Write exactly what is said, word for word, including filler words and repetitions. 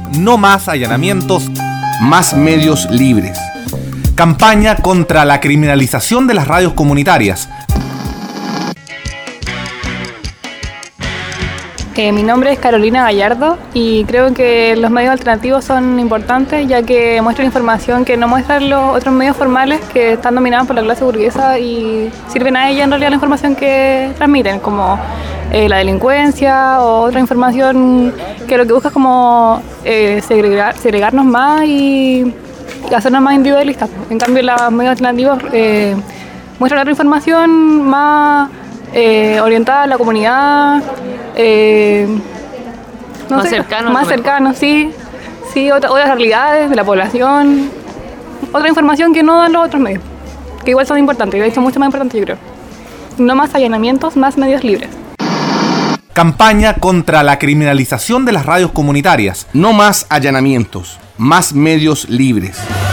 No más allanamientos, más medios libres. Campaña contra la criminalización de las radios comunitarias. Eh, mi nombre es Carolina Gallardo y creo que los medios alternativos son importantes, ya que muestran información que no muestran los otros medios formales que están dominados por la clase burguesa y sirven a ella en realidad la información que transmiten, como eh, la delincuencia o otra información que lo que busca es como eh, segregar, segregarnos más y hacernos más individualistas. En cambio, los medios alternativos eh, muestran otra información más eh, orientada a la comunidad, eh, no más sé, cercano, más cercano, sí, sí, otra, otras realidades de la población, otra información que no dan los otros medios, que igual son importantes, de hecho mucho más importantes yo creo. No más allanamientos, más medios libres. Campaña contra la criminalización de las radios comunitarias. No más allanamientos, más medios libres.